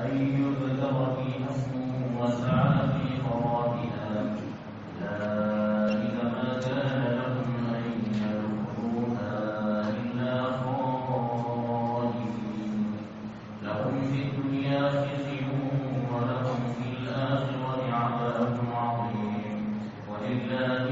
أن يذكر فيها اسمه وسعى في خرابها أولئك ما كان لهم أن يدخلوها إلا خائفين لهم في الدنيا خزي ولهم في الآخرة عذاب عظيم ولله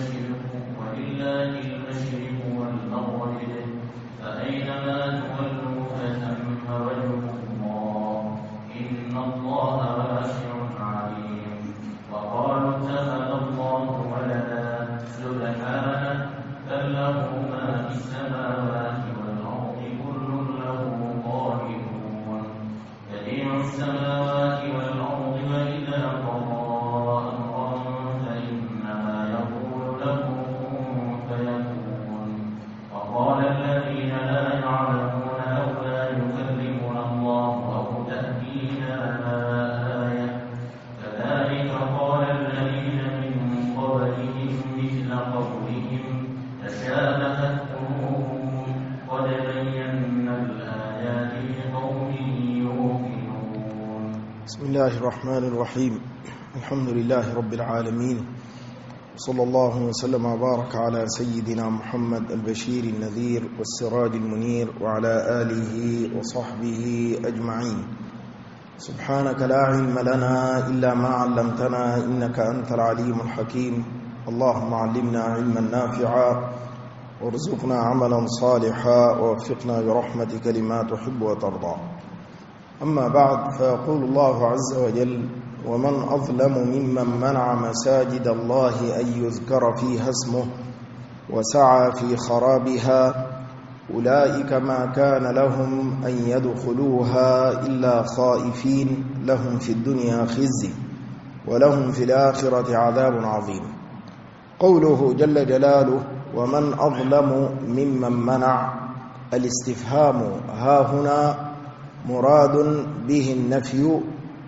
المشرق والمغرب فأينما تولوا فثم وجه الله إن الله واسع عليم وقالوا اتخذ الله ولدا سبحانه بل له ما في السماوات والأرض كل له قانتون بديع السماوات والأرض وإذا قضى أمرا فإنما يقول له كن فيكون وقال الذين لا يعلمون لولا يكلمنا الله أو تأتينا آية كذلك قال الذين من قبلهم مثل قولهم تشابهت قلوبهم قد بينا الآيات لقوم يوقنون. بسم الله الرحمن الرحيم. الحمد لله رب العالمين، صلى الله وسلم وبارك على سيدنا محمد البشير النذير والسراج المنير وعلى آله وصحبه أجمعين. سبحانك لا علم لنا إلا ما علمتنا إنك أنت العليم الحكيم. اللهم علمنا علما نافعا وارزقنا عملا صالحا ووفقنا برحمتك لما تحب وترضى. أما بعد، فيقول الله عز وجل: ومن أظلم ممن منع مساجد الله أن يذكر فيها اسمه وسعى في خرابها أولئك ما كان لهم أن يدخلوها إلا خائفين لهم في الدنيا خزي ولهم في الآخرة عذاب عظيم. قوله جل جلاله: ومن أظلم ممن منع، الاستفهام ها هنا مراد به النفي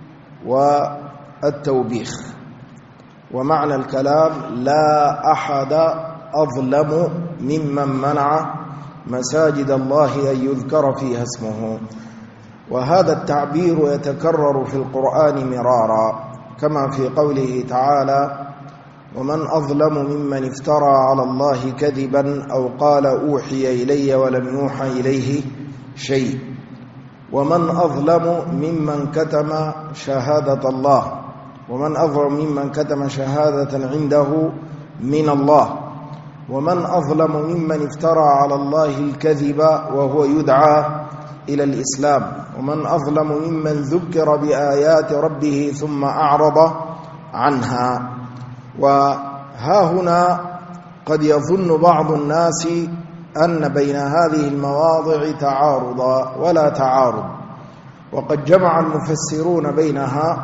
والتوبيخ، ومعنى الكلام: لا أحد أظلم ممن منع مساجد الله أن يذكر فيها اسمه. وهذا التعبير يتكرر في القرآن مرارا، كما في قوله تعالى: ومن أظلم ممن افترى على الله كذبا أو قال أوحي إلي ولم يوحى إليه شيء. ومن أظلم ممن كتم شهادة الله، ومن أظلم ممن كتم شهادة عنده من الله. ومن أظلم ممن افترى على الله الكذب وهو يدعى إلى الإسلام. ومن أظلم ممن ذكر بآيات ربه ثم أعرض عنها. وها هنا قد يظن بعض الناس أن بين هذه المواضع تعارضا، ولا تعارض، وقد جمع المفسرون بينها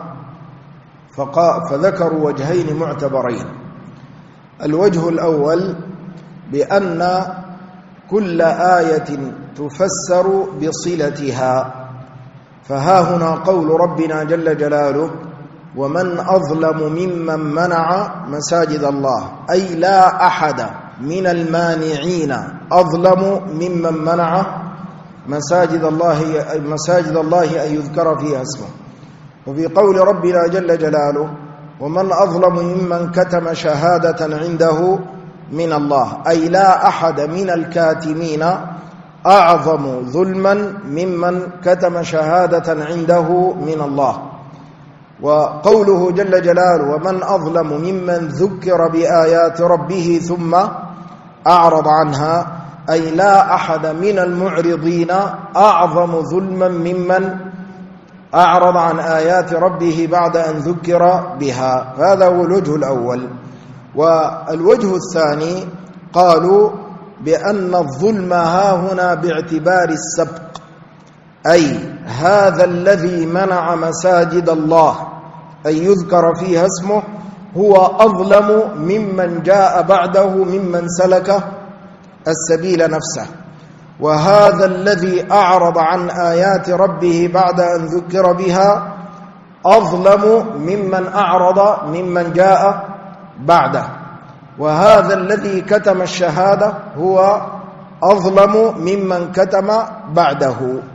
فذكروا وجهين معتبرين. الوجه الأول بأن كل آية تفسر بصلتها، فها هنا قول ربنا جل جلاله: ومن أظلم ممن منع مساجد الله، أي لا أحد من المانعين أظلم ممن منع مساجد الله أن يذكر فيها اسمه. وفي قول ربنا جل جلاله: ومن أظلم ممن كتم شهادة عنده من الله، أي لا أحد من الكاتمين أعظم ظلما ممن كتم شهادة عنده من الله. وقوله جل جلاله: ومن أظلم ممن ذكر بآيات ربه ثم أعرض عنها، أي لا أحد من المعرضين أعظم ظلما ممن أعرض عن آيات ربه بعد أن ذكر بها. هذا هو الوجه الأول. والوجه الثاني قالوا بأن الظلم ها هنا باعتبار السبق، أي هذا الذي منع مساجد الله أن يذكر فيها اسمه هو أظلم ممن جاء بعده ممن سلك السبيل نفسه. وهذا الذي أعرض عن آيات ربه بعد أن ذكر بها أظلم ممن أعرض ممن جاء بعده. وهذا الذي كتم الشهادة هو أظلم ممن كتم بعده.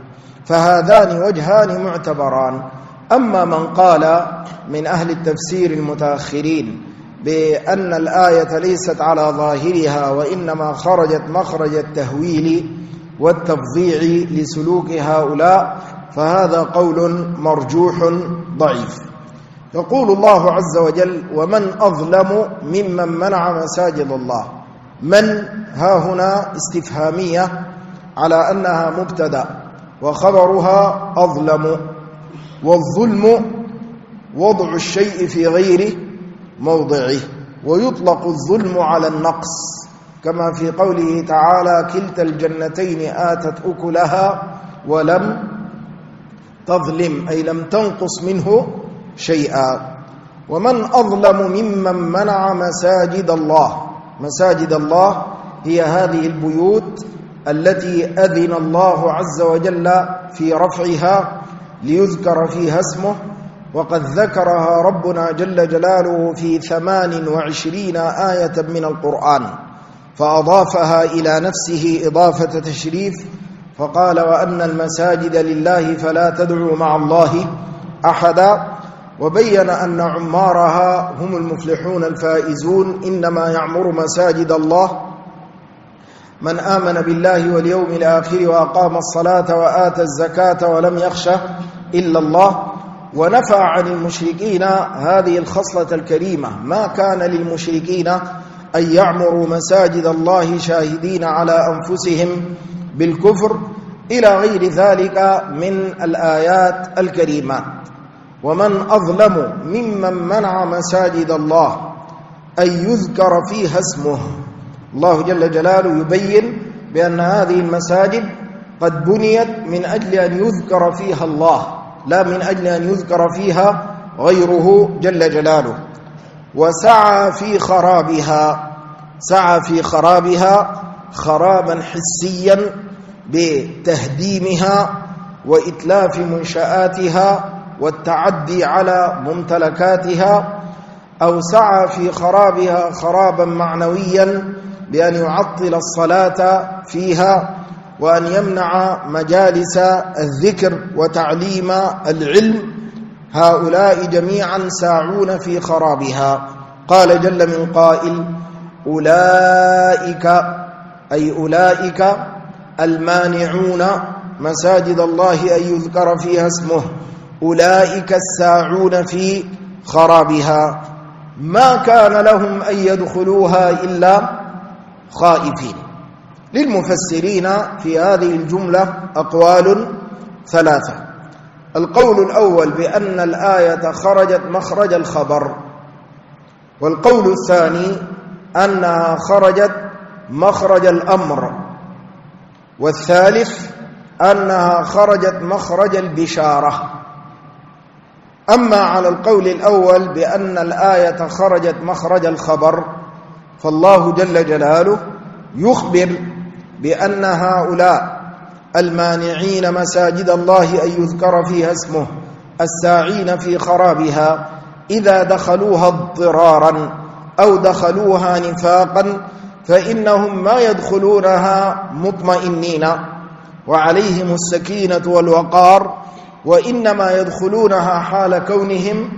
فهذان وجهان معتبران. أما من قال من أهل التفسير المتأخرين بأن الآية ليست على ظاهرها وإنما خرجت مخرج التهويل والتفظيع لسلوك هؤلاء، فهذا قول مرجوح ضعيف. يقول الله عز وجل: ومن أظلم ممن منع مساجد الله. من ها هنا استفهامية على أنها مبتدأ وخبرها أظلم، والظلم وضع الشيء في غير موضعه، ويطلق الظلم على النقص كما في قوله تعالى: كلتا الجنتين آتت أكلها ولم تظلم، أي لم تنقص منه شيئا. ومن أظلم ممن منع مساجد الله. مساجد الله هي هذه البيوت التي أذن الله عز وجل في رفعها ليذكر فيها اسمه، وقد ذكرها ربنا جل جلاله في 28 آية من القرآن، فأضافها إلى نفسه إضافة تشريف، فقال: وأن المساجد لله فلا تدعوا مع الله أحدا. وبين أن عمارها هم المفلحون الفائزون، إنما يعمر مساجد الله من آمن بالله واليوم الآخر وأقام الصلاة وآتى الزكاة ولم يخش إلا الله. ونفى عن المشركين هذه الخصلة الكريمة، ما كان للمشركين أن يعمروا مساجد الله شاهدين على أنفسهم بالكفر إلى غير ذلك من الآيات الكريمات. ومن أظلم ممن منع مساجد الله أن يذكر فيها اسمه. الله جل جلاله يبين بأن هذه المساجد قد بنيت من أجل أن يذكر فيها الله، لا من أجل أن يذكر فيها غيره جل جلاله. وسعى في خرابها، سعى في خرابها خرابا حسيا بتهديمها وإتلاف منشآتها والتعدي على ممتلكاتها، أو سعى في خرابها خرابا معنويا بأن يعطل الصلاة فيها وأن يمنع مجالس الذكر وتعليم العلم. هؤلاء جميعا ساعون في خرابها. قال جل من قائل: أولئك، أي أولئك المانعون مساجد الله أن يذكر فيها اسمه، أولئك الساعون في خرابها، ما كان لهم أن يدخلوها إلا خائفين. للمفسرين في هذه الجملة أقوال ثلاثة. القول الأول بأن الآية خرجت مخرج الخبر، والقول الثاني أنها خرجت مخرج الأمر، والثالث أنها خرجت مخرج البشارة. أما على القول الأول بأن الآية خرجت مخرج الخبر، فالله جل جلاله يخبر بأن هؤلاء المانعين مساجد الله أن يذكر فيها اسمه الساعين في خرابها إذا دخلوها اضطرارا أو دخلوها نفاقا فإنهم ما يدخلونها مطمئنين وعليهم السكينة والوقار، وإنما يدخلونها حال كونهم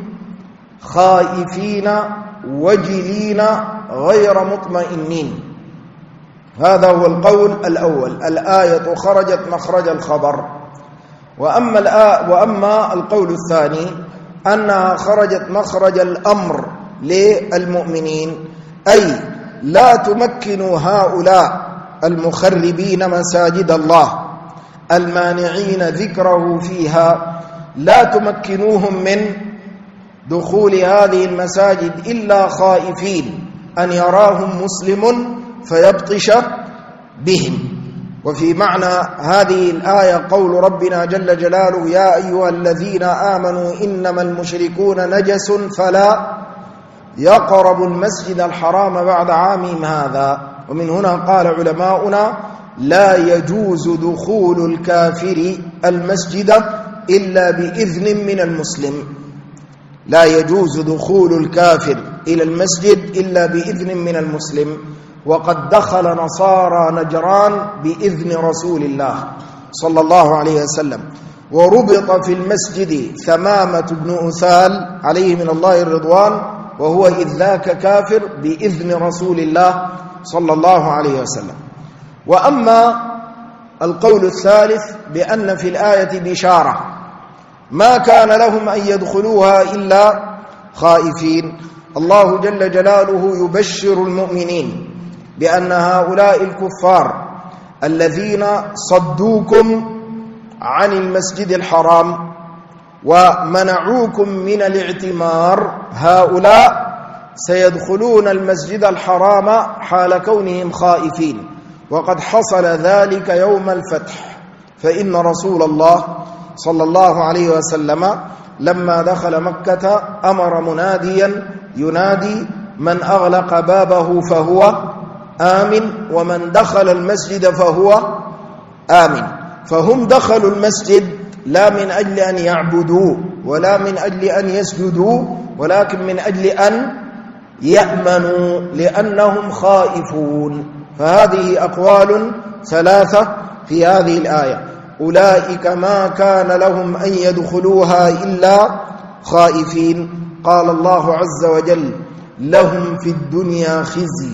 خائفين وجلين غير مطمئنين. هذا هو القول الأول، الآية خرجت مخرج الخبر. وأما القول الثاني أنها خرجت مخرج الأمر للمؤمنين، أي لا تمكن هؤلاء المخربين مساجد الله المانعين ذكره فيها، لا تمكنوهم من دخول هذه المساجد إلا خائفين أن يراهم مسلم فيبطش بهم. وفي معنى هذه الآية قول ربنا جل جلاله: يا أيها الذين آمنوا إنما المشركون نجس فلا يقربوا المسجد الحرام بعد عامهم هذا. ومن هنا قال علماؤنا: لا يجوز دخول الكافر المسجد إلا بإذن من المسلم. لا يجوز دخول الكافر إلى المسجد إلا بإذن من المسلم. وقد دخل نصارى نجران بإذن رسول الله صلى الله عليه وسلم. وربط في المسجد ثمامة بن أثال عليه من الله الرضوان، وهو إذ ذاك كافر بإذن رسول الله صلى الله عليه وسلم. وأما القول الثالث بأن في الآية بشارة، ما كان لهم أن يدخلوها إلا خائفين. الله جل جلاله يبشر المؤمنين بأن هؤلاء الكفار الذين صدوكم عن المسجد الحرام ومنعوكم من الاعتمار، هؤلاء سيدخلون المسجد الحرام حال كونهم خائفين، وقد حصل ذلك يوم الفتح. فإن رسول الله صلى الله عليه وسلم لما دخل مكة أمر مناديا ينادي: من أغلق بابه فهو آمن، ومن دخل المسجد فهو آمن. فهم دخلوا المسجد لا من أجل أن يعبدوا ولا من أجل أن يسجدوا، ولكن من أجل أن يأمنوا لأنهم خائفون. فهذه أقوال ثلاثة في هذه الآية. أولئك ما كان لهم أن يدخلوها إلا خائفين. قال الله عز وجل: لهم في الدنيا خزي،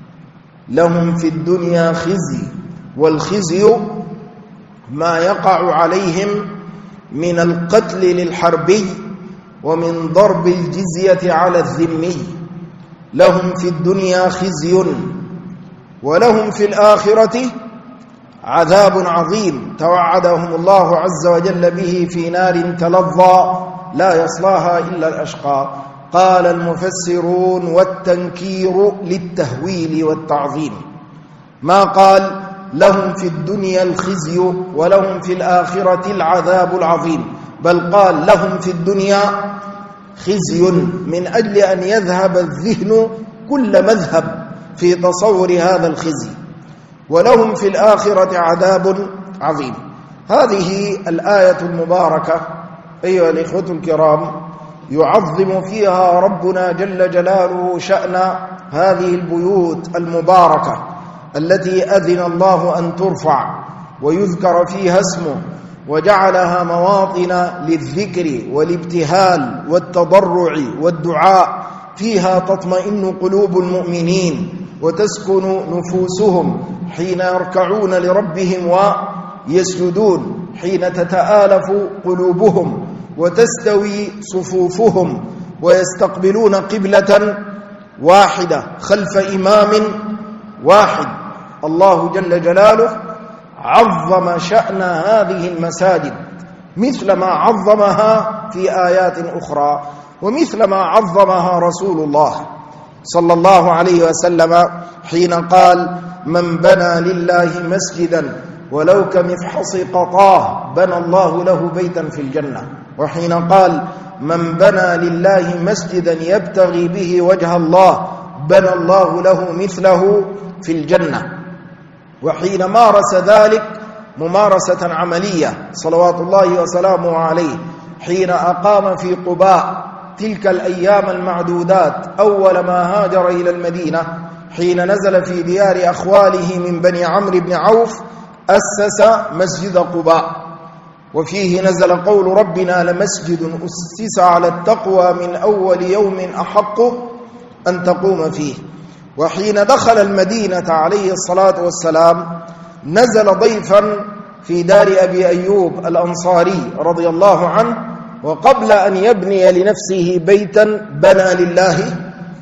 لهم في الدنيا خزي. والخزي ما يقع عليهم من القتل للحربي ومن ضرب الجزية على الذمي. لهم في الدنيا خزي ولهم في الآخرة عذاب عظيم توعدهم الله عز وجل به في نار تلظى لا يصلاها إلا الأشقى. قال المفسرون: والتنكير للتهويل والتعظيم، ما قال لهم في الدنيا الخزي ولهم في الآخرة العذاب العظيم، بل قال لهم في الدنيا خزي من أجل أن يذهب الذهن كل مذهب في تصور هذا الخزي، ولهم في الآخرة عذاب عظيم. هذه الآية المباركة أيها الإخوة الكرام يعظم فيها ربنا جل جلاله شأن هذه البيوت المباركة التي أذن الله أن ترفع ويذكر فيها اسمه، وجعلها مواطن للذكر والابتهال والتضرع والدعاء، فيها تطمئن قلوب المؤمنين وتسكن نفوسهم حين يركعون لربهم ويسجدون، حين تتآلف قلوبهم وتستوي صفوفهم ويستقبلون قبلة واحدة خلف إمام واحد. الله جل جلاله عظم شأن هذه المساجد مثل ما عظمها في آيات أخرى، ومثل ما عظمها رسول الله صلى الله عليه وسلم حين قال: من بنى لله مسجدا ولو كمفحص قطاه بنى الله له بيتا في الجنة. وحين قال: من بنى لله مسجدا يبتغي به وجه الله بنى الله له مثله في الجنة. وحين مارس ذلك ممارسة عملية صلوات الله وسلامه عليه حين أقام في قباء تلك الأيام المعدودات أول ما هاجر إلى المدينة، حين نزل في ديار أخواله من بني عمرو بن عوف أسس مسجد قباء، وفيه نزل قول ربنا: لمسجد أسس على التقوى من أول يوم أحق أن تقوم فيه. وحين دخل المدينة عليه الصلاة والسلام نزل ضيفا في دار أبي أيوب الأنصاري رضي الله عنه، وقبل أن يبني لنفسه بيتا بنى لله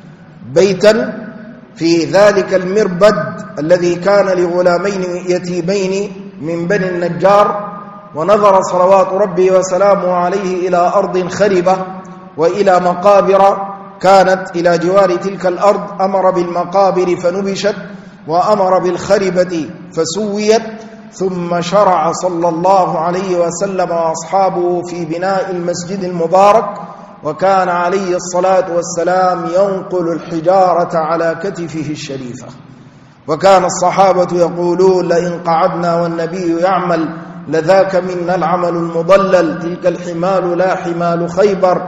بيتا في ذلك المربد الذي كان لغلامين يتيمين من بني النجار. ونظر صلوات ربه وسلامه عليه إلى أرض خربة وإلى مقابر كانت إلى جوار تلك الأرض، أمر بالمقابر فنبشت وأمر بالخربة فسويت، ثم شرع صلى الله عليه وسلم وأصحابه في بناء المسجد المبارك. وكان عليه الصلاة والسلام ينقل الحجارة على كتفه الشريفة، وكان الصحابة يقولون: لئن قعدنا والنبي يعمل لذاك منا العمل المضلل، تلك الحمال لا حمال خيبر،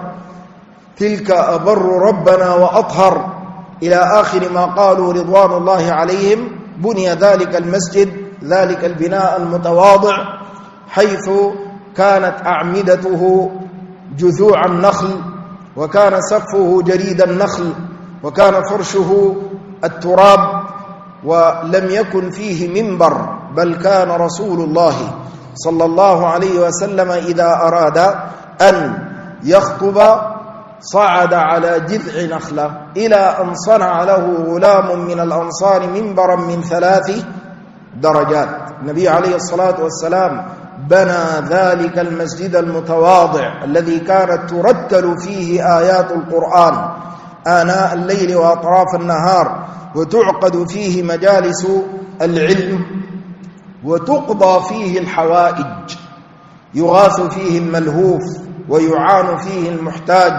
تلك أبر ربنا وأطهر، إلى آخر ما قالوا رضوان الله عليهم. بني ذلك المسجد، ذلك البناء المتواضع حيث كانت أعمدته جذوع النخل، وكان سقفه جريد النخل، وكان فرشه التراب، ولم يكن فيه منبر، بل كان رسول الله صلى الله عليه وسلم إذا أراد أن يخطب صعد على جذع نخلة، إلى أن صنع له غلام من الأنصار منبرا من 3 درجات. النبي عليه الصلاة والسلام بنى ذلك المسجد المتواضع الذي كانت ترتل فيه آيات القرآن آناء الليل وأطراف النهار، وتعقد فيه مجالس العلم، وتقضى فيه الحوائج، يغاث فيه الملهوف، ويعان فيه المحتاج،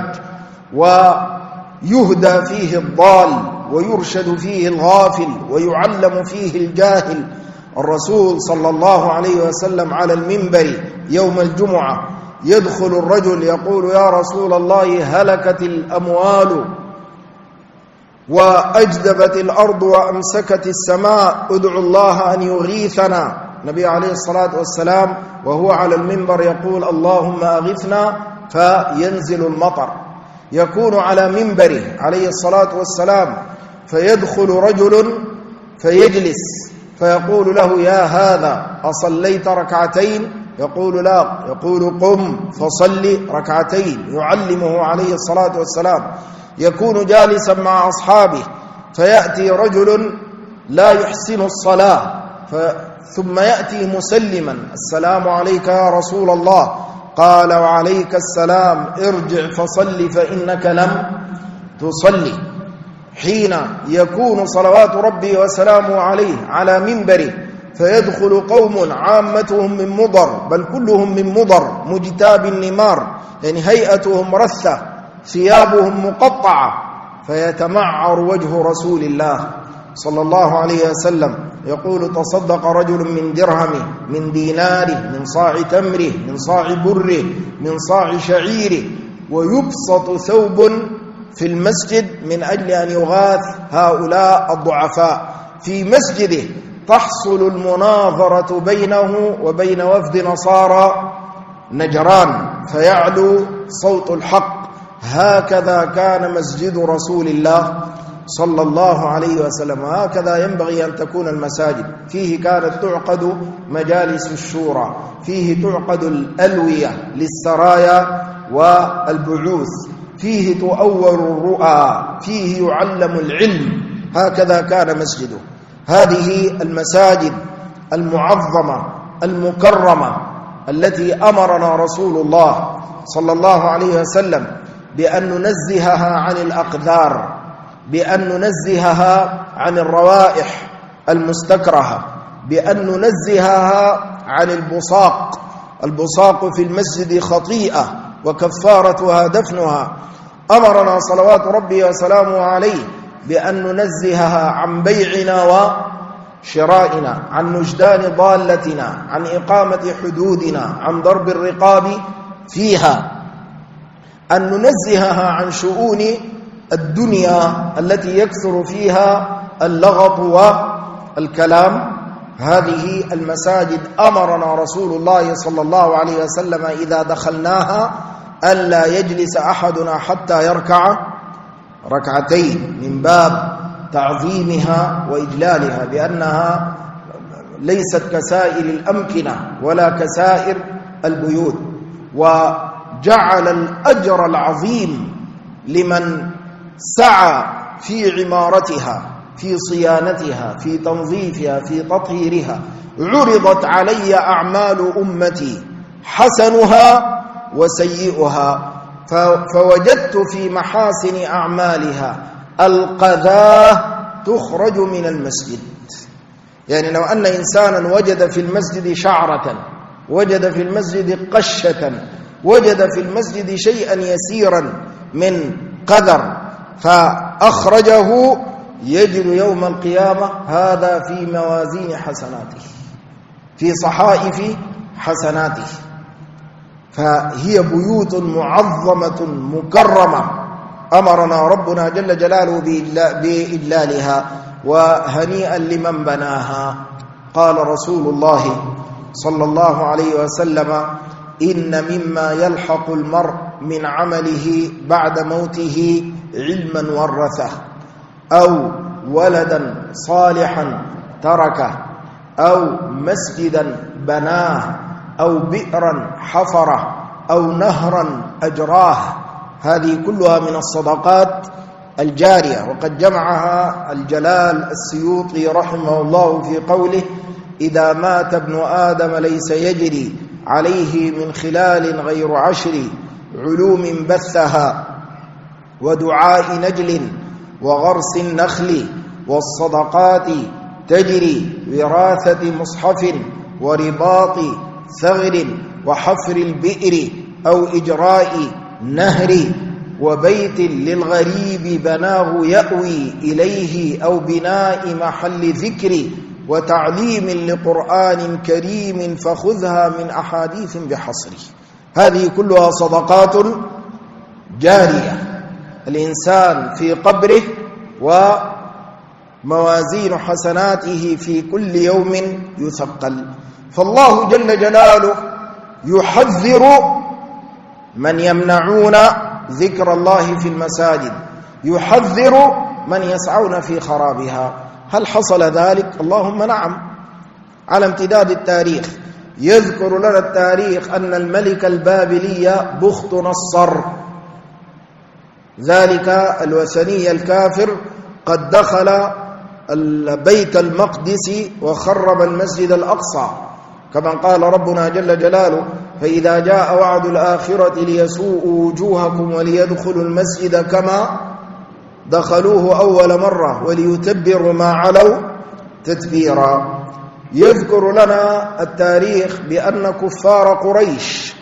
ويهدى فيه الضال، ويرشد فيه الغافل، ويعلم فيه الجاهل. الرسول صلى الله عليه وسلم على المنبر يوم الجمعة يدخل الرجل يقول: يا رسول الله، هلكت الأموال وأجدبت الأرض وأمسكت السماء، ادعو الله أن يغيثنا. النبي عليه الصلاة والسلام وهو على المنبر يقول: اللهم أغثنا، فينزل المطر. يكون على منبره عليه الصلاة والسلام فيدخل رجل فيجلس فيقول له: يا هذا، أصليت ركعتين؟ يقول: لا. يقول: قم فصل ركعتين، يعلمه عليه الصلاة والسلام. يكون جالسا مع أصحابه فيأتي رجل لا يحسن الصلاة، ثم يأتي مسلما: السلام عليك يا رسول الله. قال: وعليك السلام، ارجع فصل فإنك لم تصلي. حين يكون صلوات ربي وسلامه عليه على منبره فيدخل قوم عامتهم من مضر، بل كلهم من مضر، مجتاب النمار، يعني هيئتهم رثة، ثيابهم مقطعة، فيتمعر وجه رسول الله صلى الله عليه وسلم. يقول: تصدق رجل من درهمه، من ديناره، من صاع تمره، من صاع بره، من صاع شعيره، ويبسط ثوب في المسجد من أجل أن يغاث هؤلاء الضعفاء. في مسجده تحصل المناظرة بينه وبين وفد نصارى نجران، فيعلو صوت الحق. هكذا كان مسجد رسول الله صلى الله عليه وسلم، هكذا ينبغي أن تكون المساجد. فيه كانت تعقد مجالس الشورى، فيه تعقد الألوية للسرايا والبعوث، فيه تؤول الرؤى، فيه يعلم العلم. هكذا كان مسجده. هذه المساجد المعظمة المكرمة التي أمرنا رسول الله صلى الله عليه وسلم بأن ننزهها عن الأقذار، بأن ننزهها عن الروائح المستكرهة، بأن ننزهها عن البصاق. البصاق في المسجد خطيئة وكفارتها دفنها. أمرنا صلوات ربي وسلامه عليه بأن ننزهها عن بيعنا وشرائنا، عن نجدان ضالتنا، عن إقامة حدودنا، عن ضرب الرقاب فيها، أن ننزهها عن شؤون الدنيا التي يكثر فيها اللغط والكلام. هذه المساجد أمرنا رسول الله صلى الله عليه وسلم إذا دخلناها ألا يجلس أحدنا حتى يركع ركعتين، من باب تعظيمها وإجلالها، لأنها ليست كسائر الأمكنة ولا كسائر البيوت. وجعل الأجر العظيم لمن سعى في عمارتها، في صيانتها، في تنظيفها، في تطهيرها. عرضت علي أعمال أمتي حسنها وسيئها، فوجدت في محاسن أعمالها القذاة تخرج من المسجد. يعني لو أن إنسانا وجد في المسجد شعرة، وجد في المسجد قشة، وجد في المسجد شيئا يسيرا من قذر فأخرجه، يجد يوم القيامة هذا في موازين حسناته، في صحائف حسناته. فهي بيوت معظمة مكرمة أمرنا ربنا جل جلاله بإجلالها، وهنيئا لمن بناها. قال رسول الله صلى الله عليه وسلم: إن مما يلحق المرء من عمله بعد موته علما ورثه، أو ولدا صالحا تركه، أو مسجدا بناه، أو بئرا حفره، أو نهرا أجراه. هذه كلها من الصدقات الجارية. وقد جمعها الجلال السيوطي رحمه الله في قوله: إذا مات ابن آدم ليس يجري عليه من خلال غير 10 علوم بثها، ودعاء نجل، وغرس النخل، والصدقات تجري، وراثة مصحف، ورباط ثغر، وحفر البئر، أو إجراء نهر، وبيت للغريب بناه يأوي إليه، أو بناء محل ذكر، وتعليم لقرآن كريم، فخذها من أحاديث بحصره. هذه كلها صدقات جارية. الإنسان في قبره وموازين حسناته في كل يوم يثقل. فالله جل جلاله يحذر من يمنعون ذكر الله في المساجد، يحذر من يسعون في خرابها. هل حصل ذلك؟ اللهم نعم، على امتداد التاريخ. يذكر لنا التاريخ أن الملك البابلي بخت نصر ذلك الوثني الكافر قد دخل بيت المقدس وخرب المسجد الأقصى، كما قال ربنا جل جلاله: فإذا جاء وعد الآخرة ليسوءوا وجوهكم وليدخلوا المسجد كما دخلوه أول مرة وليتبروا ما علوا تتبيرا. يذكر لنا التاريخ بأن كفار قريش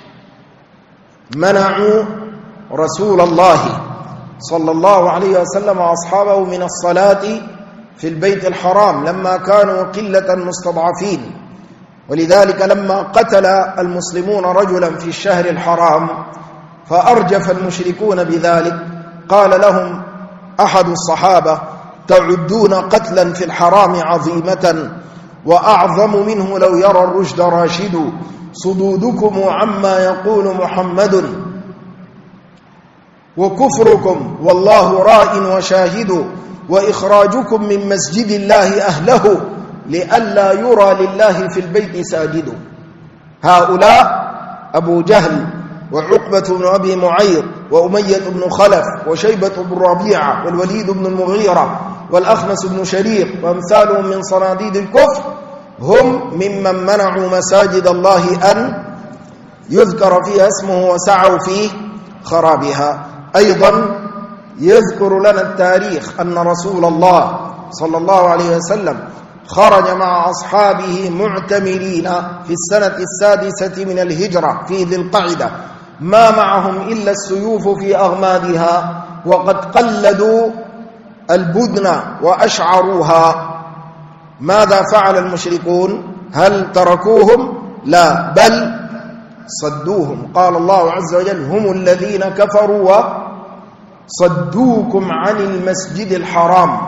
منعوا رسول الله صلى الله عليه وسلم وأصحابه من الصلاة في البيت الحرام لما كانوا قلة مستضعفين. ولذلك لما قتل المسلمون رجلا في الشهر الحرام فأرجف المشركون بذلك، قال لهم أحد الصحابة: تعدون قتلا في الحرام عظيمة، وأعظم منه لو يرى الرشد راشد، صدودكم عما يقول محمد، وكفركم والله راء وشاهد، وإخراجكم من مسجد الله أهله لئلا يرى لله في البيت ساجد. هؤلاء أبو جهل وعقبة بن أبي معيط وأمية بن خلف وشيبة بن ربيعة والوليد بن المغيرة والأخنس بن شريق وأمثالهم من صناديد الكفر هم ممن منعوا مساجد الله أن يذكر فيها اسمه وسعوا في خرابها. أيضا يذكر لنا التاريخ أن رسول الله صلى الله عليه وسلم خرج مع أصحابه معتمرين في السنة 6 من الهجرة في ذي القعدة، ما معهم إلا السيوف في أغمادها، وقد قلدوا البدن وأشعروها. ماذا فعل المشركون؟ هل تركوهم؟ لا، بل صدوهم. قال الله عز وجل: هم الذين كفروا وصدوكم عن المسجد الحرام.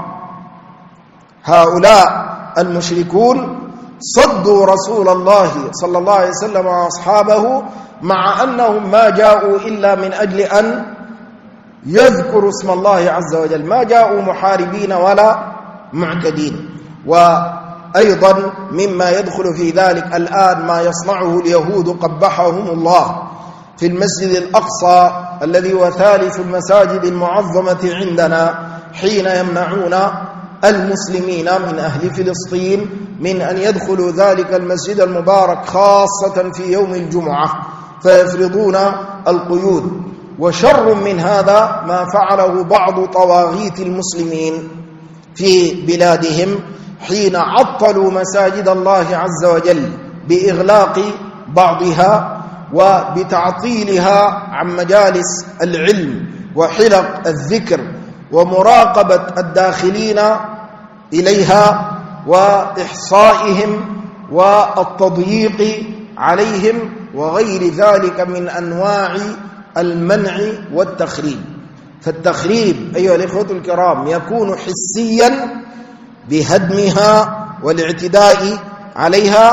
هؤلاء المشركون صدوا رسول الله صلى الله عليه وسلم وأصحابه، مع أنهم ما جاءوا إلا من أجل أن يذكروا اسم الله عز وجل، ما جاءوا محاربين ولا معتدين. وأيضا مما يدخل في ذلك الآن ما يصنعه اليهود قبحهم الله في المسجد الأقصى الذي هو ثالث المساجد المعظمة عندنا، حين يمنعون المسلمين من أهل فلسطين من أن يدخلوا ذلك المسجد المبارك خاصة في يوم الجمعة، فيفرضون القيود. وشر من هذا ما فعله بعض طواغيت المسلمين في بلادهم حين عطلوا مساجد الله عز وجل بإغلاق بعضها وبتعطيلها عن مجالس العلم وحلق الذكر ومراقبة الداخلين إليها وإحصائهم والتضييق عليهم وغير ذلك من أنواع المنع والتخريب. فالتخريب أيها الإخوة الكرام يكون حسيا بهدمها والاعتداء عليها،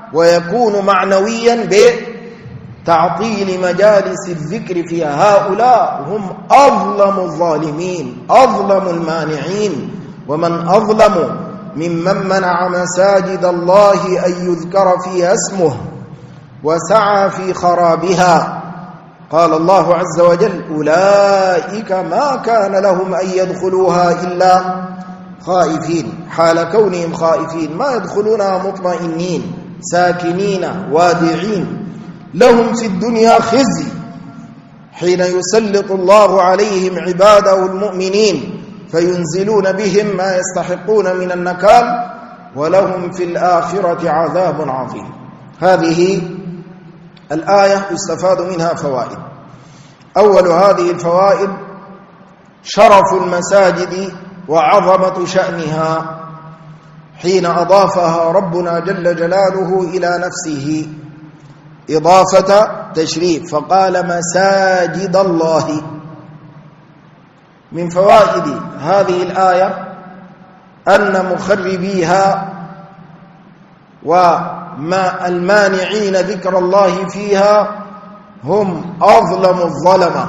ويكون معنويا بتعطيل مجالس الذكر فيها. هؤلاء هم أظلم الظالمين، أظلم المانعين. ومن أظلم ممن منع مساجد الله أن يذكر فيها اسمه وسعى في خرابها. قال الله عز وجل: أولئك ما كان لهم أن يدخلوها إلا خائفين، حال كونهم خائفين، ما يدخلونها مطمئنين ساكنين وادعين. لهم في الدنيا خزي حين يسلط الله عليهم عباده المؤمنين فينزلون بهم ما يستحقون من النكال، ولهم في الآخرة عذاب عظيم. هذه الآية يستفاد منها فوائد. أول هذه الفوائد شرف المساجد وعظمة شأنها حين أضافها ربنا جل جلاله إلى نفسه إضافة تشريف، فقال مساجد الله. من فوائد هذه الآية أن مخربيها وما المانعين ذكر الله فيها هم أظلم الظلمة.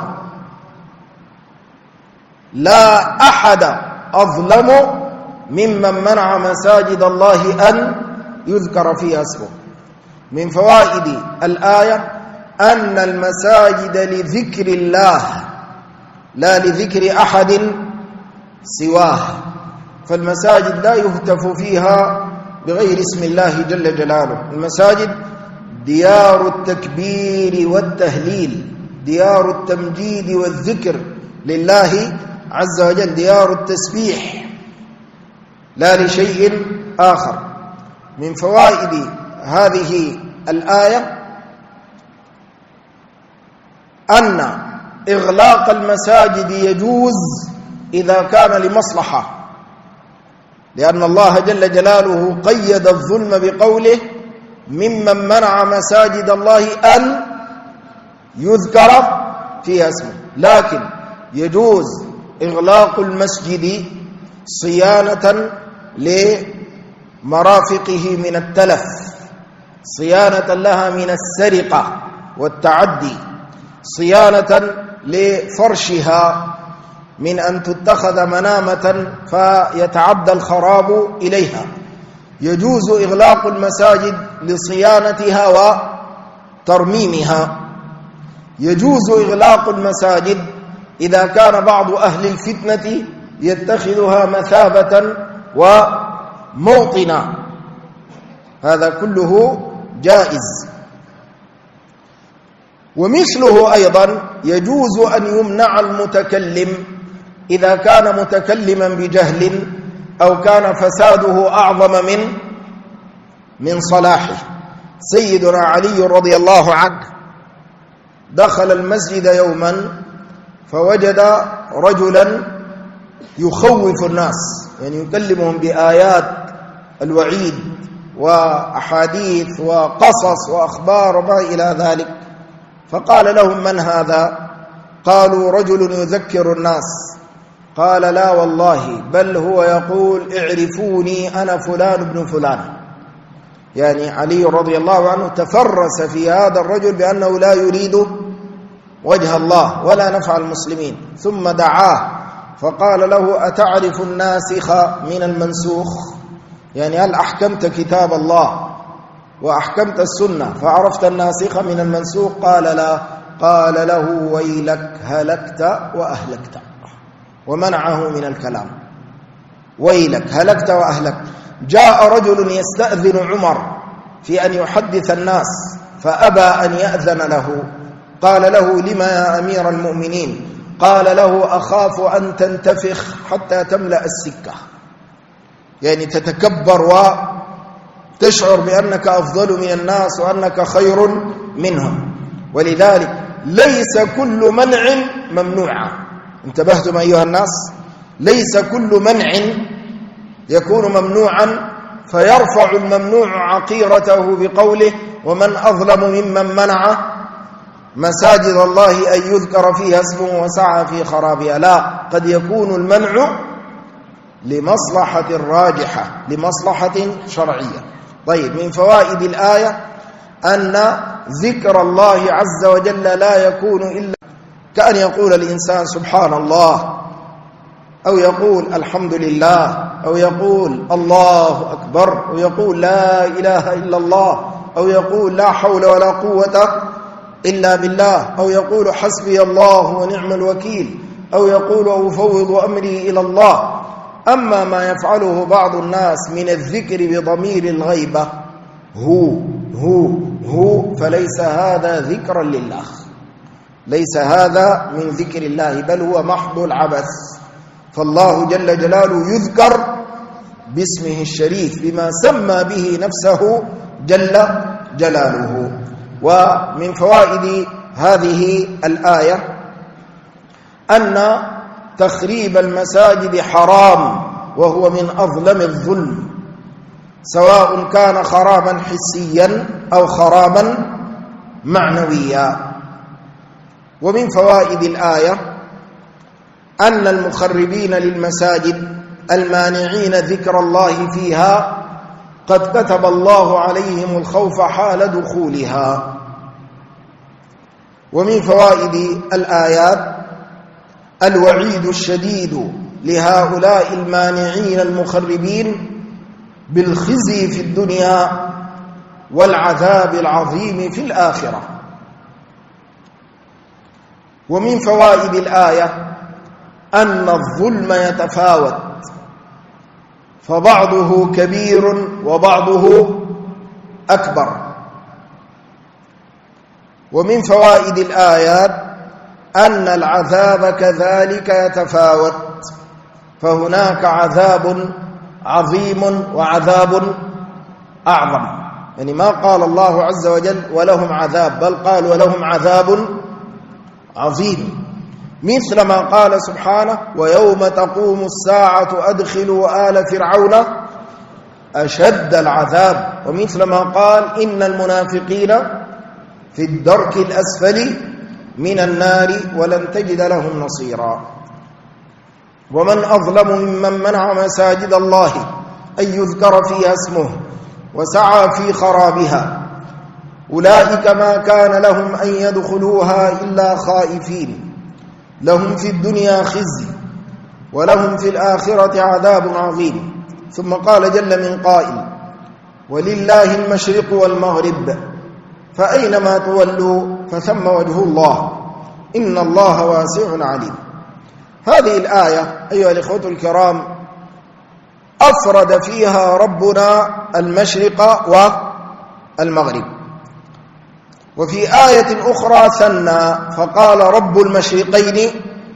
لا أحد أظلم ممن منع مساجد الله أن يذكر فيها اسمه. من فوائد الآية أن المساجد لذكر الله لا لذكر أحد سواه، فالمساجد لا يهتف فيها بغير اسم الله جل جلاله. المساجد ديار التكبير والتهليل، ديار التمجيد والذكر لله عز وجل، ديار التسبيح لا لشيء آخر. من فوائد هذه الآية أن إغلاق المساجد يجوز إذا كان لمصلحة، لأن الله جل جلاله قيد الظلم بقوله: ممن منع مساجد الله أن يذكر فيها اسمه. لكن يجوز إغلاق المسجد صيانة لمرافقه من التلف، صيانة لها من السرقة والتعدي، صيانة لفرشها من أن تتخذ منامة فيتعدى الخراب إليها. يجوز إغلاق المساجد لصيانتها وترميمها. يجوز إغلاق المساجد إذا كان بعض أهل الفتنة يتخذها مثابة وموطنا، هذا كله جائز. ومثله أيضا يجوز أن يمنع المتكلم إذا كان متكلما بجهل أو كان فساده أعظم من صلاحه. سيدنا علي رضي الله عنه دخل المسجد يوما فوجد رجلا يخوف الناس، يعني يكلمهم بآيات الوعيد وأحاديث وقصص وأخبار وما إلى ذلك. فقال لهم: من هذا؟ قالوا: رجل يذكر الناس. قال: لا والله، بل هو يقول: اعرفوني أنا فلان ابن فلان. يعني علي رضي الله عنه تفرس في هذا الرجل بأنه لا يريد وجه الله ولا نفع المسلمين. ثم دعاه فقال له: أتعرف الناسخ من المنسوخ؟ يعني هل أحكمت كتاب الله وأحكمت السنة فعرفت الناسخ من المنسوخ؟ قال: لا. قال له: ويلك، هلكت وأهلكت. ومنعه من الكلام. ويلك، هلكت وأهلكت. جاء رجل يستأذن عمر في أن يحدث الناس فأبى أن يأذن له. قال له: لما يا أمير المؤمنين؟ قال له: أخاف أن تنتفخ حتى تملأ السكة، يعني تتكبر وتشعر بأنك أفضل من الناس وأنك خير منهم. ولذلك ليس كل منع ممنوعا. انتبهتم أيها الناس؟ ليس كل منع يكون ممنوعا فيرفع الممنوع عقيرته بقوله: ومن أظلم ممن منع مساجد الله أن يذكر فيها اسمه وسعى في خرابها. لا، قد يكون المنع لمصلحة راجحة، لمصلحة شرعية. طيب، من فوائد الآية أن ذكر الله عز وجل لا يكون إلا كأن يقول الإنسان سبحان الله، أو يقول الحمد لله، أو يقول الله أكبر، أو يقول لا إله إلا الله، أو يقول لا حول ولا قوة إلا بالله، أو يقول حسبي الله ونعم الوكيل، أو يقول أفوض أمري إلى الله. أما ما يفعله بعض الناس من الذكر بضمير الغيبة هو فليس هذا ذكرا لله، ليس هذا من ذكر الله، بل هو محض العبث. فالله جل جلاله يذكر باسمه الشريف بما سمى به نفسه جل جلاله. ومن فوائد هذه الآية أن تخريب المساجد حرام، وهو من أظلم الظلم، سواء كان خرابا حسيا أو خرابا معنويا. ومن فوائد الآية أن المخربين للمساجد المانعين ذكر الله فيها قد كتب الله عليهم الخوف حال دخولها. ومن فوائد الآيات الوعيد الشديد لهؤلاء المانعين المخربين بالخزي في الدنيا والعذاب العظيم في الآخرة. ومن فوائد الآية أن الظلم يتفاوت، فبعضه كبير وبعضه أكبر. ومن فوائد الآيات أن العذاب كذلك يتفاوت، فهناك عذاب عظيم وعذاب أعظم، يعني ما قال الله عز وجل ولهم عذاب، بل قال ولهم عذاب عظيم، مثل ما قال سبحانه ويوم تقوم الساعة أدخلوا آل فرعون أشد العذاب، ومثل ما قال إن المنافقين في الدرك الأسفل من النار ولن تجد لهم نصيرا. ومن أظلم ممن منع مساجد الله أن يذكر فيها اسمه وسعى في خرابها، أولئك ما كان لهم أن يدخلوها إلا خائفين، لهم في الدنيا خزي ولهم في الآخرة عذاب عظيم. ثم قال جل من قائل ولله المشرق والمغرب فأينما تولوا فثم وجه الله إن الله واسع عليم. هذه الآية أيها الإخوة الكرام أفرد فيها ربنا المشرق والمغرب، وفي آية أخرى ثنى فقال رب المشرقين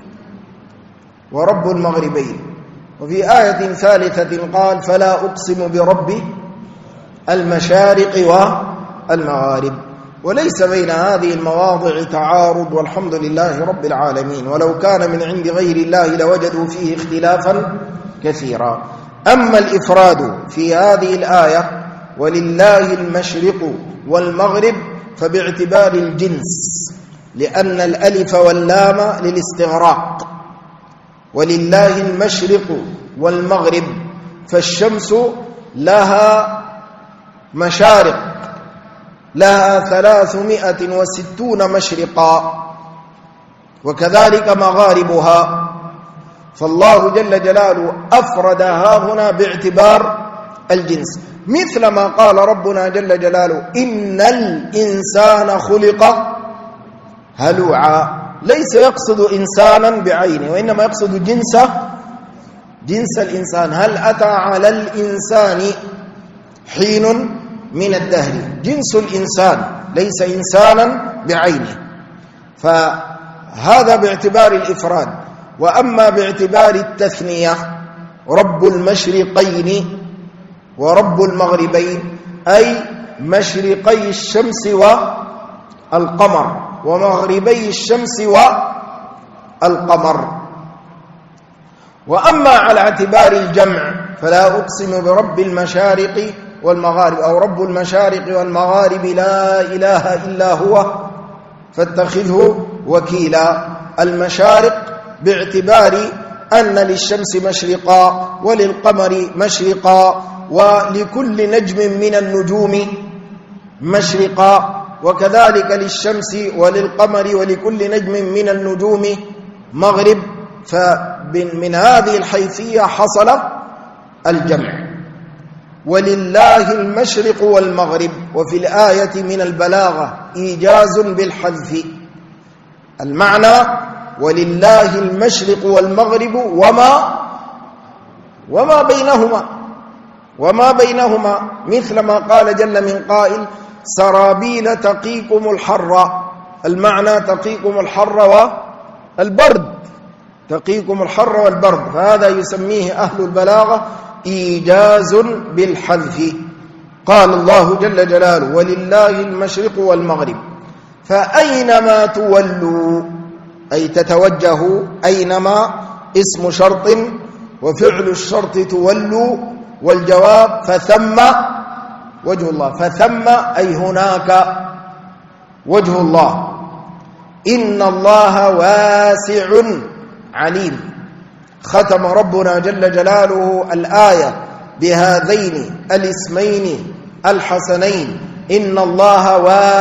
ورب المغربين، وفي آية ثالثة قال فلا أقسم برب المشارق والمغارب. وليس بين هذه المواضع تعارض، والحمد لله رب العالمين، ولو كان من عند غير الله لوجدوا فيه اختلافا كثيرا. أما الإفراد في هذه الآية ولله المشرق والمغرب فباعتبار الجنس، لأن الألف واللام للاستغراق، ولله المشرق والمغرب، فالشمس لها مشارق، لها 360 مشرقا، وكذلك مغاربها. فالله جل جلاله أفردها هنا باعتبار الجنس، مثل ما قال ربنا جل جلاله إن الإنسان خلق هلوعا، ليس يقصد إنسانا بعينه، وإنما يقصد جنس الإنسان. هل أتى على الإنسان حين من الدهر، جنس الإنسان ليس إنسانا بعينه، فهذا باعتبار الإفراد. وأما باعتبار التثنية رب المشرقين ورب المغربين أي مشرقي الشمس والقمر ومغربي الشمس والقمر. وأما على اعتبار الجمع فلا أقسم برب المشارق والمغارب، أو رب المشارق والمغارب لا إله إلا هو فاتخذه وكيلا. المشارق باعتبار أن للشمس مشرقا وللقمر مشرقا ولكل نجم من النجوم مشرقا، وكذلك للشمس وللقمر ولكل نجم من النجوم مغرب. فمن هذه الحيثية حصل الجمع. ولله المشرق والمغرب. وفي الآية من البلاغة إيجاز بالحذف. المعنى ولله المشرق والمغرب وما بينهما مثل ما قال جل من قائل سرابيل تقيكم الحر. المعنى تقيكم الحر والبرد، تقيكم الحر والبرد. فهذا يسميه أهل البلاغة إيجاز بالحذف. قال الله جل جلاله ولله المشرق والمغرب فأينما تولوا، أي تتوجهوا. أينما اسم شرط وفعل الشرط تولوا، والجواب فثم وجه الله. فثم أي هناك وجه الله. إن الله واسع عليم. ختم ربنا جل جلاله الآية بهذين الاسمين الحسنين. إن الله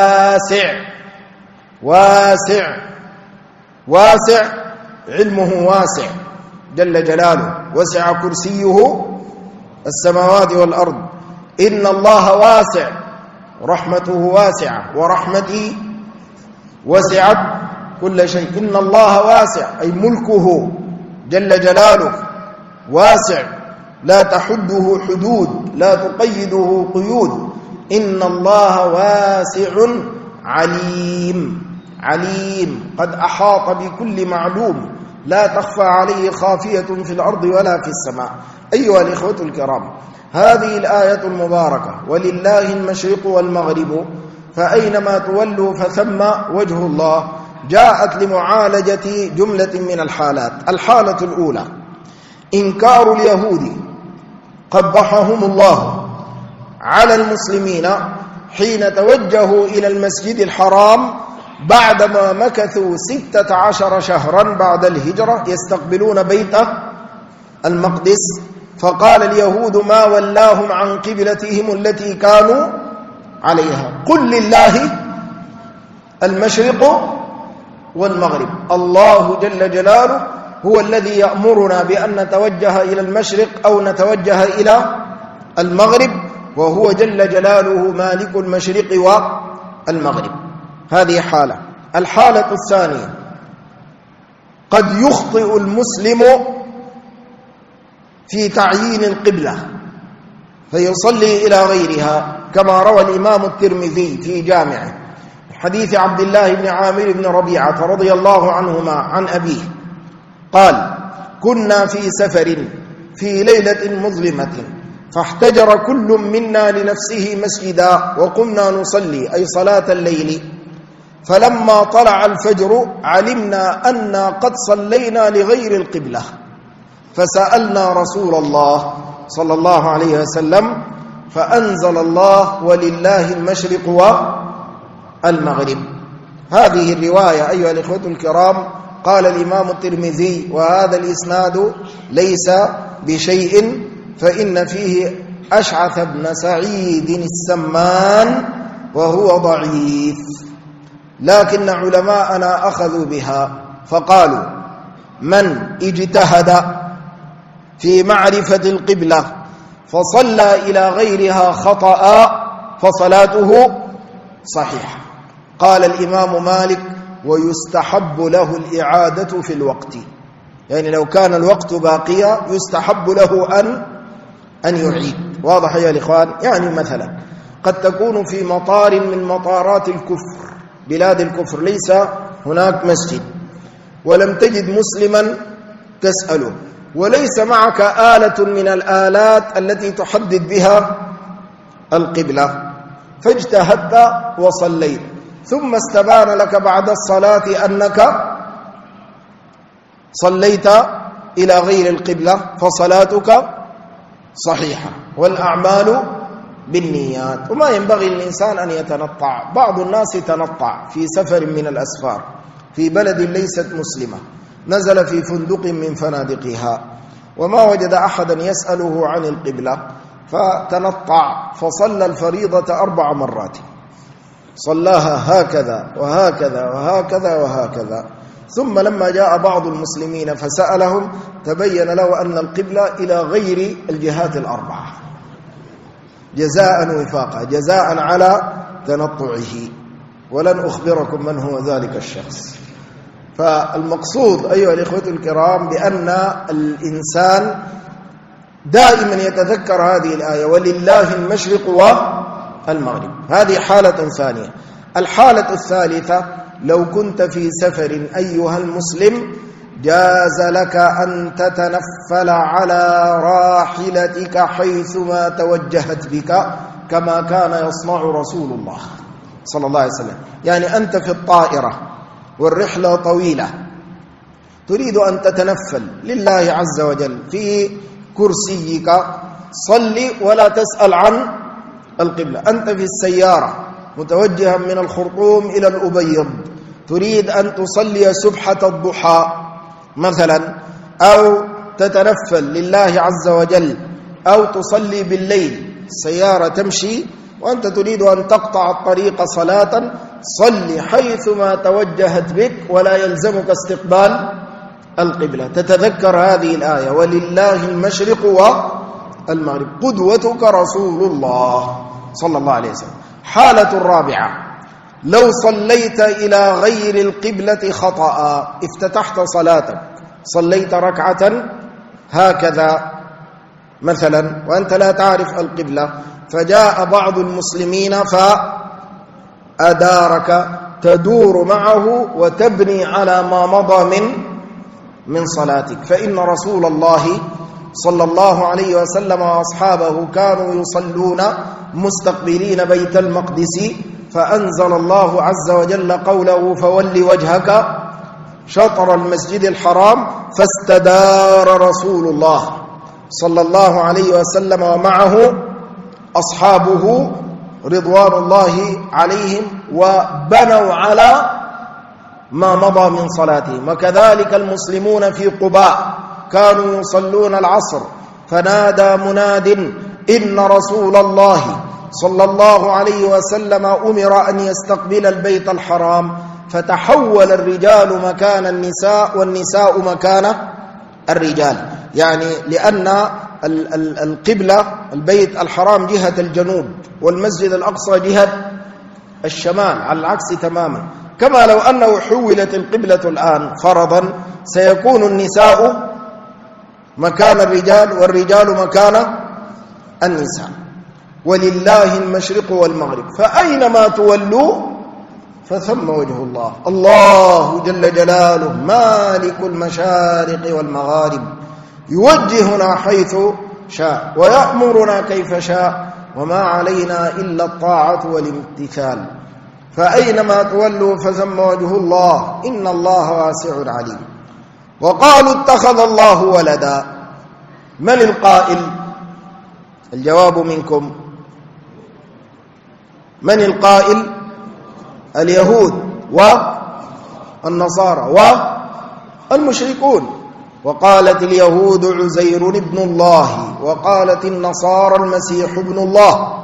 واسع علمه واسع جل جلاله، وسع كرسيه السماوات والأرض. إن الله واسع، رحمته واسعة، ورحمتي وسعت كل شيء. إن الله واسع أي ملكه جل جلاله واسع، لا تحده حدود، لا تقيده قيود. إن الله واسع عليم. قد أحاط بكل معلوم، لا تخفى عليه خافية في الأرض ولا في السماء. أيها الإخوة الكرام، هذه الآية المباركة ولله المشرق والمغرب فأينما تولوا فثم وجه الله جاءت لمعالجة جملة من الحالات. الحالة الأولى إنكار اليهود قبحهم الله على المسلمين حين توجهوا إلى المسجد الحرام بعدما مكثوا 16 شهرا بعد الهجرة يستقبلون بيت المقدس. فقال اليهود ما ولاهم عن قبلتهم التي كانوا عليها. قل لله المشرق والمغرب. الله جل جلاله هو الذي يأمرنا بأن نتوجه إلى المشرق أو نتوجه إلى المغرب، وهو جل جلاله مالك المشرق والمغرب. هذه حالة. الحالة الثانية قد يخطئ المسلم في تعيين القبلة فيصلي إلى غيرها، كما روى الإمام الترمذي في جامعه حديث عبد الله بن عامر بن ربيعة رضي الله عنهما عن أبيه قال كنا في سفر في ليلة مظلمة فاحتجر كل منا لنفسه مسجدا وقمنا نصلي أي صلاة الليل، فلما طلع الفجر علمنا أننا قد صلينا لغير القبلة، فسألنا رسول الله صلى الله عليه وسلم فأنزل الله ولله المشرق والمغرب. هذه الرواية أيها الإخوة الكرام قال الإمام الترمذي وهذا الإسناد ليس بشيء، فإن فيه أشعث بن سعيد السمان وهو ضعيف، لكن علماءنا أخذوا بها فقالوا من اجتهد في معرفة القبلة فصلى إلى غيرها خطأ فصلاته صحيحة. قال الإمام مالك ويستحب له الإعادة في الوقت، يعني لو كان الوقت باقيا يستحب له أن يعيد. واضح يا الإخوان؟ يعني مثلا قد تكون في مطار من مطارات الكفر، بلاد الكفر، ليس هناك مسجد، ولم تجد مسلما تسأله، وليس معك آلة من الآلات التي تحدد بها القبلة، فاجتهدت وصليت، ثم استبان لك بعد الصلاة أنك صليت إلى غير القبلة فصلاتك صحيحة، والأعمال بالنيات. وما ينبغي للإنسان أن يتنطع. بعض الناس يتنطع في سفر من الأسفار في بلد ليست مسلمة، نزل في فندق من فنادقها وما وجد أحدا يسأله عن القبلة، فتنطع فصلى الفريضة 4 مرات، صلاها هكذا وهكذا وهكذا وهكذا. ثم لما جاء بعض المسلمين فسألهم تبين له أن القبلة إلى غير الجهات ال4 جزاء وفاقا، جزاء على تنطعه، ولن أخبركم من هو ذلك الشخص. فالمقصود أيها الإخوة الكرام بأن الإنسان دائما يتذكر هذه الآية ولله المشرق والمغرب. هذه حالة ثانية. الحالة الثالثة: لو كنت في سفر أيها المسلم جاز لك أن تتنفل على راحلتك حيثما توجهت بك كما كان يصنع رسول الله صلى الله عليه وسلم. يعني أنت في الطائرة والرحلة طويلة، تريد أن تتنفل لله عز وجل في كرسيك، صل ولا تسأل عن القبلة. أنت في السيارة متوجها من الخرطوم إلى الأبيض، تريد أن تصلي سبحة الضحى مثلا، أو تتنفل لله عز وجل، أو تصلي بالليل، السيارة تمشي وأنت تريد أن تقطع الطريق صلاة، صل حيثما توجهت بك ولا يلزمك استقبال القبلة. تتذكر هذه الآية ولله المشرق والمغرب. قدوتك رسول الله صلى الله عليه وسلم. حالة الرابعة: لو صليت إلى غير القبلة خطأ، افتتحت صلاتك، صليت ركعة هكذا مثلا وأنت لا تعرف القبلة، فجاء بعض المسلمين فأدارك، تدور معه وتبني على ما مضى من صلاتك. فإن رسول الله صلى الله عليه وسلم وأصحابه كانوا يصلون مستقبلين بيت المقدس، فأنزل الله عز وجل قوله: فول وجهك شطر المسجد الحرام، فاستدار رسول الله صلى الله عليه وسلم ومعه أصحابه رضوان الله عليهم وبنوا على ما مضى من صلاتهم. وكذلك المسلمون في قباء كانوا يصلون العصر، فنادى مناد: إن رسول الله صلى الله عليه وسلم أمر أن يستقبل البيت الحرام، فتحول الرجال مكان النساء والنساء مكان الرجال، يعني لأن القبلة البيت الحرام جهة الجنوب والمسجد الأقصى جهة الشمال، على العكس تماما. كما لو أنه حولت القبلة الآن فرضا، سيكون النساء مكان الرجال والرجال مكان النساء. ولله المشرق والمغرب، فأينما تولوا فثم وجه الله. الله جل جلاله مالك المشارق والمغارب، يوجهنا حيث شاء ويأمرنا كيف شاء، وما علينا إلا الطاعة والامتثال. فأينما تولوا فثم وجه الله، إن الله واسع عليم. وقالوا اتخذ الله ولدا. من القائل؟ الجواب منكم. من القائل؟ اليهود والنصارى والمشركون. وقالت اليهود عزير ابن الله، وقالت النصارى المسيح ابن الله.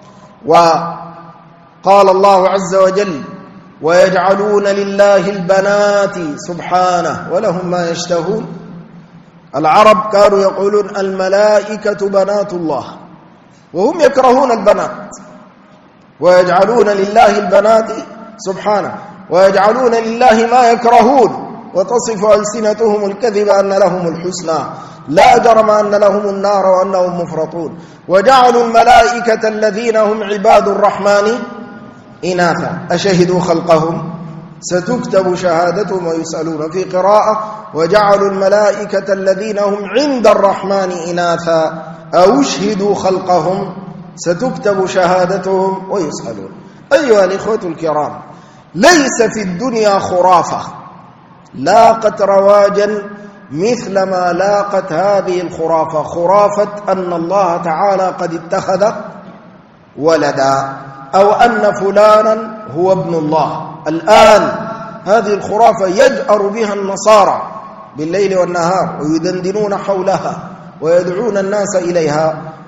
وقال الله عز وجل: ويجعلون لله البنات سبحانه ولهم ما يشتهون. العرب كانوا يقولون الملائكة بنات الله، وهم يكرهون البنات. ويجعلون لله البنات سبحانه، ويجعلون لله ما يكرهون، وتصف ألسنتهم الكذب أن لهم الحسنى، لا جرم أن لهم النار وأنهم مفرطون. وجعلوا الملائكة الذين هم عباد الرحمن إناثا أشهدوا خلقهم، ستكتب شهادتهم ويسألون. في قراءة: وجعلوا الملائكة الذين هم عند الرحمن إناثا أو اشهدوا خلقهم، ستكتب شهادتهم ويسألون. أيها الإخوة الكرام، ليس في الدنيا خرافة لاقت رواجا مثل ما لاقت هذه الخرافة، خرافة أن الله تعالى قد اتخذ ولدا، أو أن فلانا هو ابن الله. الآن هذه الخرافة يجأر بها النصارى بالليل والنهار، ويدندنون حولها ويدعون الناس إليها.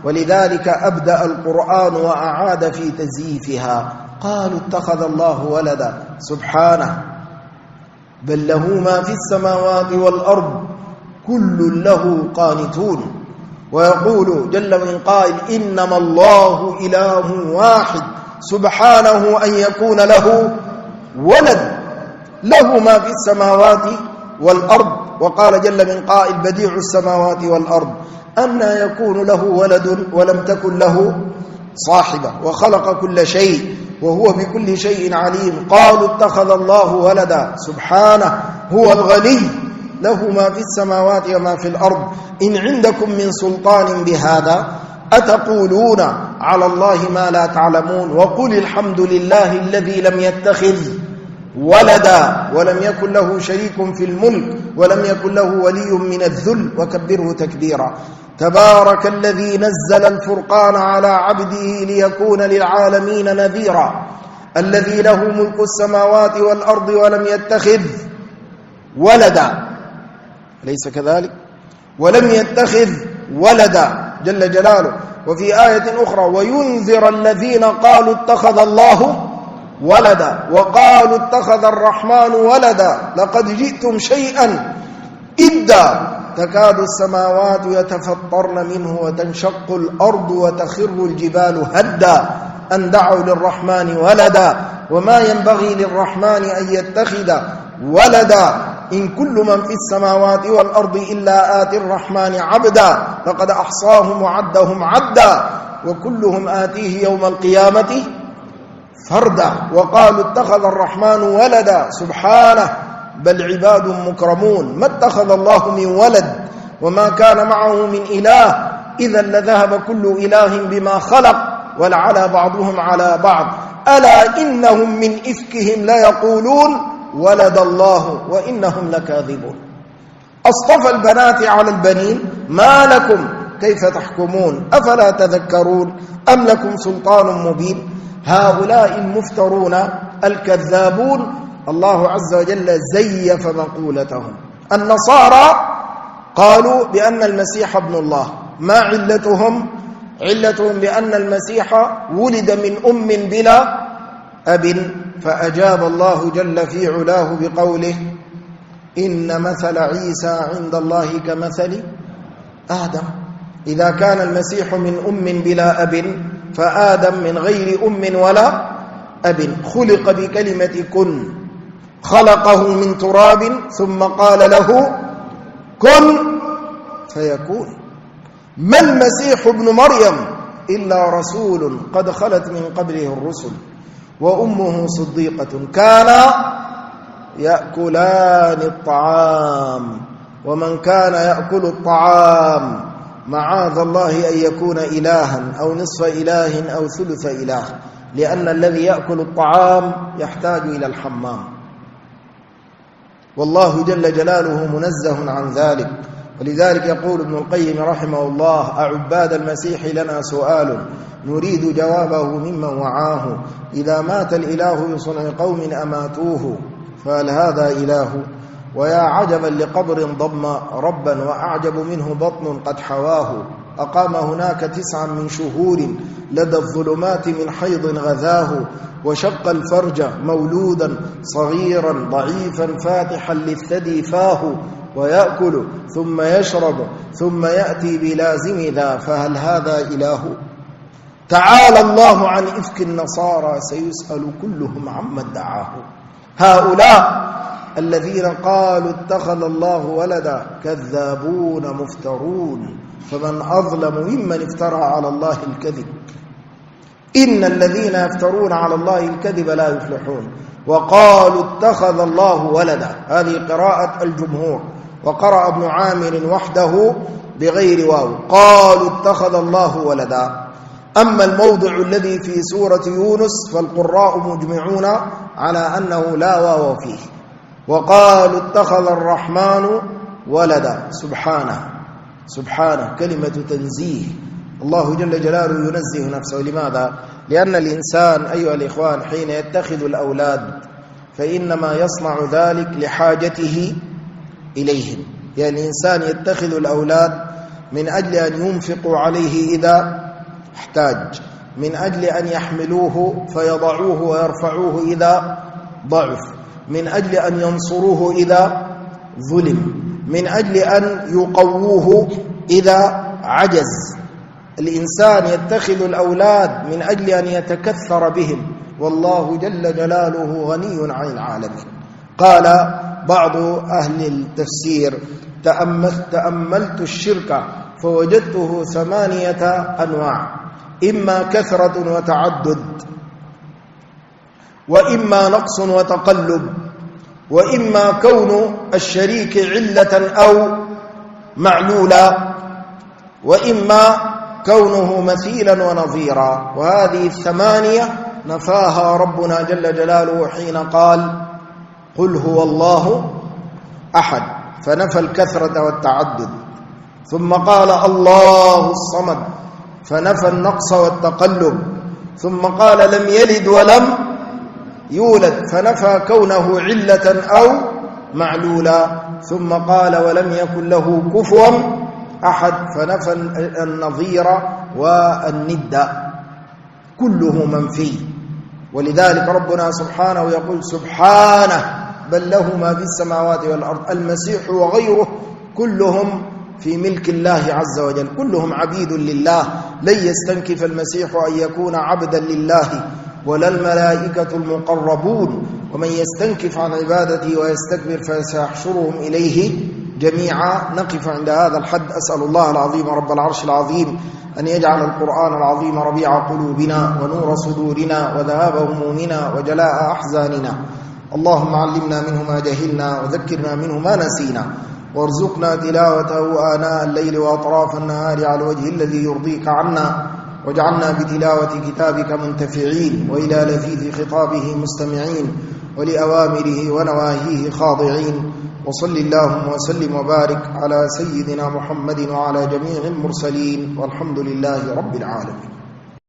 ولذلك أبدأ القرآن وأعاد في تزييفها. قالوا اتخذ الله ولدا سبحانه بل له ما في السماوات والأرض كل له قانتون. ويقول جل من قائل إنما الله إله واحد سبحانه أن يكون له ولد له ما في السماوات والأرض. وقال جل من قائل بديع السماوات والأرض أنى يكون له ولد ولم تكن له صاحبة وخلق كل شيء وهو بكل شيء عليم. قالوا اتخذ الله ولدا سبحانه هو الغني له ما في السماوات وما في الأرض إن عندكم من سلطان بهذا أتقولون على الله ما لا تعلمون. وقل الحمد لله الذي لم يتخذ ولدا ولم يكن له شريك في الملك ولم يكن له ولي من الذل وكبره تكبيرا. تبارك الذي نزل الفرقان على عبده ليكون للعالمين نذيرا. الذي له ملك السماوات والأرض ولم يتخذ ولدا ليس كذلك ولم يتخذ ولدا جل جلاله. وفي آية أخرى وينذر الذين قالوا اتخذ الله ولدا وقالوا اتخذ الرحمن ولدا لقد جئتم شيئا إدا تكاد السماوات يتفطرن منه وتنشق الأرض وتخر الجبال هدا أن دعوا للرحمن ولدا وما ينبغي للرحمن أن يتخذ ولدا إن كل من في السماوات والأرض إلا آتي الرحمن عبدا لقد أحصاهم وعدهم عدا وكلهم آتيه يوم القيامة فردا. وقالوا اتخذ الرحمن ولدا سبحانه بل عباد مكرمون ما اتخذ الله من ولد وما كان معه من إله إذا لذهب كل إله بما خلق ولعلى بعضهم على بعض ألا إنهم من إفكهم ليقولون ولد الله وإنهم لكاذبون. أصطفى البنات على البنين ما لكم كيف تحكمون أفلا تذكرون أم لكم سلطان مبين. هؤلاء المفترون الكذابون الله عز وجل زيف مقولتهم. النصارى قالوا بأن المسيح ابن الله. ما علتهم بأن المسيح ولد من أم بلا أب. فأجاب الله جل في علاه بقوله إن مثل عيسى عند الله كمثل آدم. إذا كان المسيح من أم بلا أب فآدم من غير أم ولا أب خلق بكلمة كن خلقه من تراب ثم قال له كن فيكون. ما المسيح ابن مريم إلا رسول قد خلت من قبله الرسل وأمه صديقة كانا يأكلان الطعام. ومن كان يأكل الطعام معاذ الله أن يكون إلها أو نصف إله أو ثلث إله لأن الذي يأكل الطعام يحتاج إلى الحمام والله جل جلاله منزه عن ذلك. ولذلك يقول ابن القيم رحمه الله أعباد المسيح لنا سؤال نريد جوابه ممن وعاه إذا مات الإله بصنع قوم أماتوه فهل هذا إله. ويا عجبا لقبر ضم ربا وأعجب منه بطن قد حواه. أقام هناك 9 من شهور لدى الظلمات من حيض غذاه وشق الفرج مولودا صغيرا ضعيفا فاتحا للثدي فاه ويأكل ثم يشرب ثم يأتي بلازم ذا فهل هذا إله. تعالى الله عن إفك النصارى سيسأل كلهم عما ادعاه. هؤلاء الذين قالوا اتخذ الله ولدا كذابون مفترون فمن أظلم ممن افترى على الله الكذب. إن الذين يفترون على الله الكذب لا يفلحون. وقالوا اتخذ الله ولدا هذه قراءة الجمهور وقرأ ابن عامر وحده بغير واو قالوا اتخذ الله ولدا. أما الموضع الذي في سورة يونس فالقراء مجمعون على أنه لا واو فيه. وقالوا اتخذ الرحمن ولدا سبحانه كلمة تنزيه. الله جل جلاله ينزه نفسه. لماذا؟ لأن الإنسان أيها الإخوان حين يتخذ الأولاد فإنما يصنع ذلك لحاجته إليهم. يعني الإنسان يتخذ الأولاد من أجل أن ينفقوا عليه إذا احتاج، من أجل أن يحملوه فيضعوه ويرفعوه إذا ضعف، من أجل أن ينصروه إذا ظلم، من أجل أن يقووه إذا عجز. الإنسان يتخذ الأولاد من أجل أن يتكثر بهم، والله جل جلاله غني عن العالمين. قال بعض أهل التفسير: تأملت الشرك فوجدته 8 أنواع، إما كثرة وتعدد، وإما نقص وتقلب، وإما كون الشريك علة أو معلولا، وإما كونه مثيلا ونظيرا. وهذه 8 نفاها ربنا جل جلاله حين قال: قل هو الله أحد، فنفى الكثرة والتعدد. ثم قال: الله الصمد، فنفى النقص والتقلب. ثم قال: لم يلد ولم يولد، فنفى كونه علة أو معلولا. ثم قال: ولم يكن له كفوا أحد، فنفى النظير والند، كله منفي. ولذلك ربنا سبحانه يقول: سبحانه بل له ما في السماوات والأرض. المسيح وغيره كلهم في ملك الله عز وجل، كلهم عبيد لله. لن يستنكف المسيح أن يكون عبدا لله، ولا الملائكة المقربون. ومن يستنكف عن عبادته ويستكبر فسيحشرهم إليه جميعا. نقف عند هذا الحد. أسأل الله العظيم رب العرش العظيم أن يجعل القرآن العظيم ربيع قلوبنا ونور صدورنا وذهاب همومنا وجلاء أحزاننا. اللهم علمنا منه ما جهلنا وذكرنا منه ما نسينا، وارزقنا تلاوته آناء الليل وأطراف النهار على الوجه الذي يرضيك عنا، واجعلنا بتلاوة كتابك منتفعين، وإلى لذيذ خطابه مستمعين، ولأوامره ونواهيه خاضعين. وصل اللهم وسلم وبارك على سيدنا محمد وعلى جميع المرسلين، والحمد لله رب العالمين.